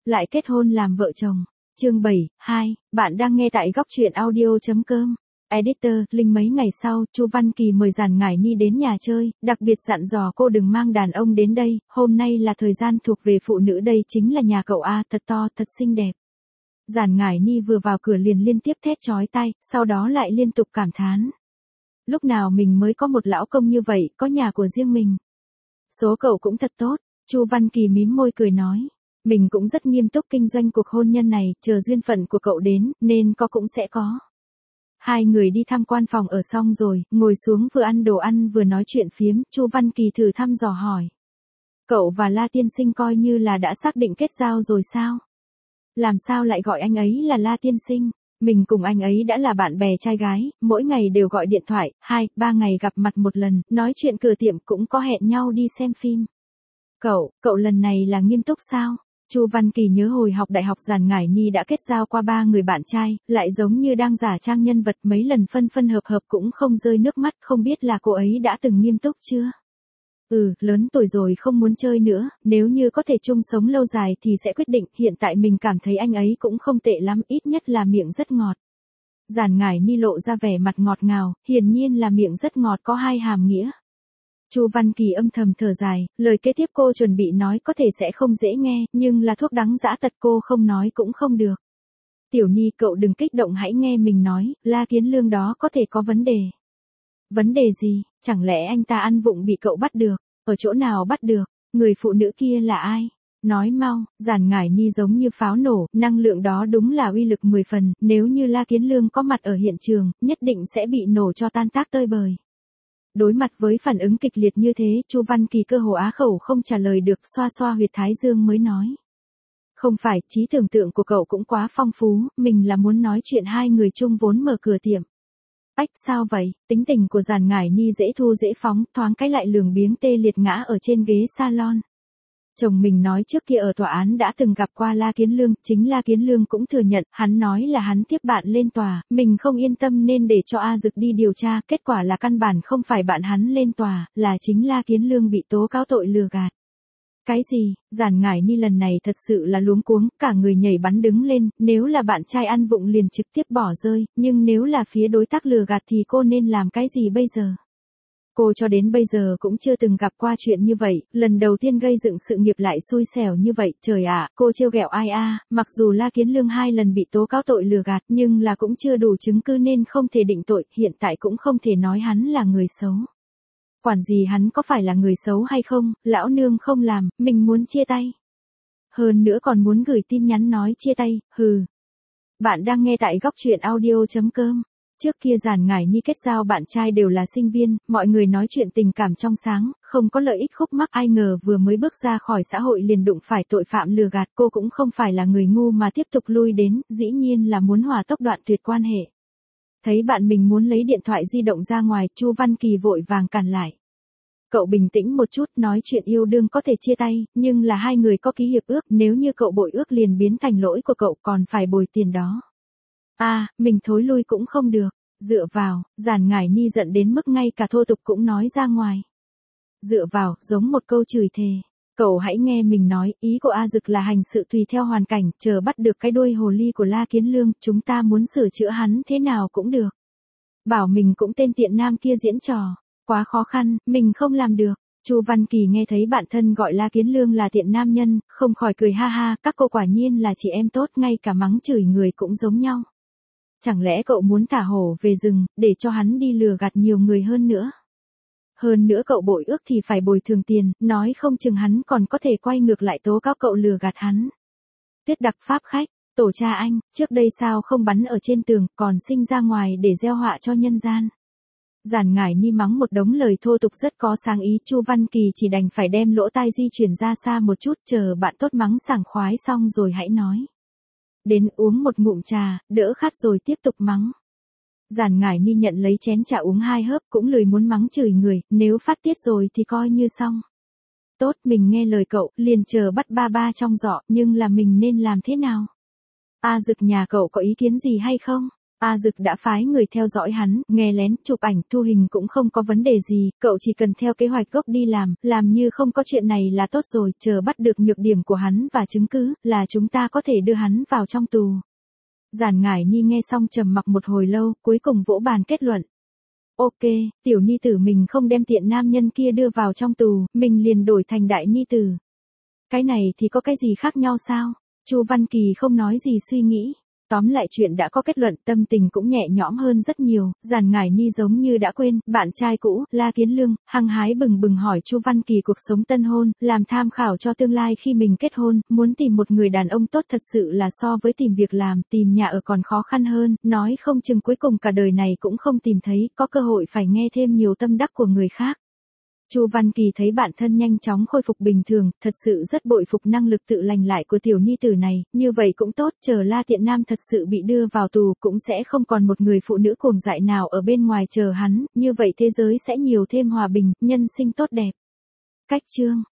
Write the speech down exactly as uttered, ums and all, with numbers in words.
lại kết hôn làm vợ chồng. Chương bảy, hai, bạn đang nghe tại góc truyện audio.com. Editor, Linh mấy ngày sau, Chu Văn Kỳ mời Giản Ngải Ni đến nhà chơi, đặc biệt dặn dò cô đừng mang đàn ông đến đây, hôm nay là thời gian thuộc về phụ nữ đây chính là nhà cậu A, thật to, thật xinh đẹp. Giản Ngải Ni vừa vào cửa liền liên tiếp thét chói tai, sau đó lại liên tục cảm thán. Lúc nào mình mới có một lão công như vậy, có nhà của riêng mình. Số cậu cũng thật tốt, Chu Văn Kỳ mím môi cười nói. Mình cũng rất nghiêm túc kinh doanh cuộc hôn nhân này, chờ duyên phận của cậu đến, nên có cũng sẽ có. Hai người đi tham quan phòng ở xong rồi, ngồi xuống vừa ăn đồ ăn vừa nói chuyện phiếm, Chu Văn Kỳ thử thăm dò hỏi. Cậu và La Tiên Sinh coi như là đã xác định kết giao rồi sao? Làm sao lại gọi anh ấy là La Tiên Sinh? Mình cùng anh ấy đã là bạn bè trai gái, mỗi ngày đều gọi điện thoại, hai, ba ngày gặp mặt một lần, nói chuyện cửa tiệm cũng có hẹn nhau đi xem phim. Cậu, cậu lần này là nghiêm túc sao? Chu Văn Kỳ nhớ hồi học đại học Giản Ngải Ni đã kết giao qua ba người bạn trai, lại giống như đang giả trang nhân vật mấy lần phân phân hợp hợp cũng không rơi nước mắt, không biết là cô ấy đã từng nghiêm túc chưa? Ừ, lớn tuổi rồi không muốn chơi nữa, nếu như có thể chung sống lâu dài thì sẽ quyết định, hiện tại mình cảm thấy anh ấy cũng không tệ lắm, ít nhất là miệng rất ngọt. Giản Ngải Ni lộ ra vẻ mặt ngọt ngào, hiển nhiên là miệng rất ngọt có hai hàm nghĩa. Chu Văn Kỳ âm thầm thở dài, lời kế tiếp cô chuẩn bị nói có thể sẽ không dễ nghe, nhưng là thuốc đắng dã tật cô không nói cũng không được. Tiểu Ni cậu đừng kích động hãy nghe mình nói, La Kiến Lương đó có thể có vấn đề. Vấn đề gì, chẳng lẽ anh ta ăn vụng bị cậu bắt được, ở chỗ nào bắt được, người phụ nữ kia là ai? Nói mau, Giản Ngải Ni giống như pháo nổ, năng lượng đó đúng là uy lực mười phần, nếu như La Kiến Lương có mặt ở hiện trường, nhất định sẽ bị nổ cho tan tác tơi bời. Đối mặt với phản ứng kịch liệt như thế, Chu Văn Kỳ cơ hồ á khẩu không trả lời được, xoa xoa huyệt thái dương mới nói. Không phải, trí tưởng tượng của cậu cũng quá phong phú, mình là muốn nói chuyện hai người chung vốn mở cửa tiệm. Ách sao vậy, tính tình của Giản Ngải Ni dễ thu dễ phóng, thoáng cái lại lường biếng tê liệt ngã ở trên ghế salon. Chồng mình nói trước kia ở tòa án đã từng gặp qua La Kiến Lương, chính La Kiến Lương cũng thừa nhận, hắn nói là hắn tiếp bạn lên tòa, mình không yên tâm nên để cho A Dực đi điều tra, kết quả là căn bản không phải bạn hắn lên tòa, là chính La Kiến Lương bị tố cáo tội lừa gạt. Cái gì, Giản Ngải Ni lần này thật sự là luống cuống, cả người nhảy bắn đứng lên, nếu là bạn trai ăn vụng liền trực tiếp bỏ rơi, nhưng nếu là phía đối tác lừa gạt thì cô nên làm cái gì bây giờ? Cô cho đến bây giờ cũng chưa từng gặp qua chuyện như vậy, lần đầu tiên gây dựng sự nghiệp lại xui xẻo như vậy, trời ạ, cô trêu ghẹo ai a, mặc dù La Kiến Lương hai lần bị tố cáo tội lừa gạt nhưng là cũng chưa đủ chứng cứ nên không thể định tội, hiện tại cũng không thể nói hắn là người xấu. Quản gì hắn có phải là người xấu hay không, lão nương không làm, mình muốn chia tay. Hơn nữa còn muốn gửi tin nhắn nói chia tay, hừ. Bạn đang nghe tại góc truyện audio.com. Trước kia Giản Ngải Ni kết giao bạn trai đều là sinh viên, mọi người nói chuyện tình cảm trong sáng, không có lợi ích khúc mắc, ai ngờ vừa mới bước ra khỏi xã hội liền đụng phải tội phạm lừa gạt, cô cũng không phải là người ngu mà tiếp tục lui đến, dĩ nhiên là muốn hòa tốc đoạn tuyệt quan hệ. Thấy bạn mình muốn lấy điện thoại di động ra ngoài, Chu Văn Kỳ vội vàng cản lại. Cậu bình tĩnh một chút, nói chuyện yêu đương có thể chia tay, nhưng là hai người có ký hiệp ước, nếu như cậu bội ước liền biến thành lỗi của cậu còn phải bồi tiền đó. À, mình thối lui cũng không được, dựa vào, Giản Ngải Ni giận đến mức ngay cả thô tục cũng nói ra ngoài. Dựa vào, giống một câu chửi thề. Cậu hãy nghe mình nói, ý của A Dực là hành sự tùy theo hoàn cảnh, chờ bắt được cái đuôi hồ ly của La Kiến Lương, chúng ta muốn sửa chữa hắn thế nào cũng được. Bảo mình cũng tên tiện nam kia diễn trò, quá khó khăn, mình không làm được. Chu Văn Kỳ nghe thấy bạn thân gọi La Kiến Lương là tiện nam nhân, không khỏi cười ha ha, các cô quả nhiên là chị em tốt, ngay cả mắng chửi người cũng giống nhau. Chẳng lẽ cậu muốn thả hổ về rừng, để cho hắn đi lừa gạt nhiều người hơn nữa? Hơn nữa cậu bội ước thì phải bồi thường tiền, nói không chừng hắn còn có thể quay ngược lại tố cáo cậu lừa gạt hắn. Tuyết đặc pháp khách, tổ cha anh, trước đây sao không bắn ở trên tường, còn sinh ra ngoài để gieo họa cho nhân gian. Giản Ngải Ni mắng một đống lời thô tục rất có sáng ý, Chu Văn Kỳ chỉ đành phải đem lỗ tai di chuyển ra xa một chút, chờ bạn tốt mắng sảng khoái xong rồi hãy nói. Đến uống một ngụm trà, đỡ khát rồi tiếp tục mắng. Giản Ngải Ni nhận lấy chén trà uống hai hớp, cũng lười muốn mắng chửi người, nếu phát tiết rồi thì coi như xong. Tốt, mình nghe lời cậu, liền chờ bắt ba ba trong giỏ, nhưng là mình nên làm thế nào? A Dực nhà cậu có ý kiến gì hay không? A Dực đã phái người theo dõi hắn, nghe lén, chụp ảnh, thu hình cũng không có vấn đề gì, cậu chỉ cần theo kế hoạch gốc đi làm, làm như không có chuyện này là tốt rồi, chờ bắt được nhược điểm của hắn và chứng cứ, là chúng ta có thể đưa hắn vào trong tù. Giản Ngải Nhi nghe xong trầm mặc một hồi lâu, cuối cùng vỗ bàn kết luận. Ok, tiểu nhi tử mình không đem tiện nam nhân kia đưa vào trong tù, mình liền đổi thành đại nhi tử. Cái này thì có cái gì khác nhau sao? Chu Văn Kỳ không nói gì suy nghĩ. Tóm lại chuyện đã có kết luận, tâm tình cũng nhẹ nhõm hơn rất nhiều, Giản Ngải Nhi giống như đã quên, bạn trai cũ, La Kiến Lương, hăng hái bừng bừng hỏi Chu Văn Kỳ cuộc sống tân hôn, làm tham khảo cho tương lai khi mình kết hôn, muốn tìm một người đàn ông tốt thật sự là so với tìm việc làm, tìm nhà ở còn khó khăn hơn, nói không chừng cuối cùng cả đời này cũng không tìm thấy, có cơ hội phải nghe thêm nhiều tâm đắc của người khác. Chu Văn Kỳ thấy bản thân nhanh chóng khôi phục bình thường, thật sự rất bội phục năng lực tự lành lại của tiểu nhi tử này, như vậy cũng tốt, chờ La Tiện Nam thật sự bị đưa vào tù, cũng sẽ không còn một người phụ nữ cuồng dại nào ở bên ngoài chờ hắn, như vậy thế giới sẽ nhiều thêm hòa bình, nhân sinh tốt đẹp. Cách chương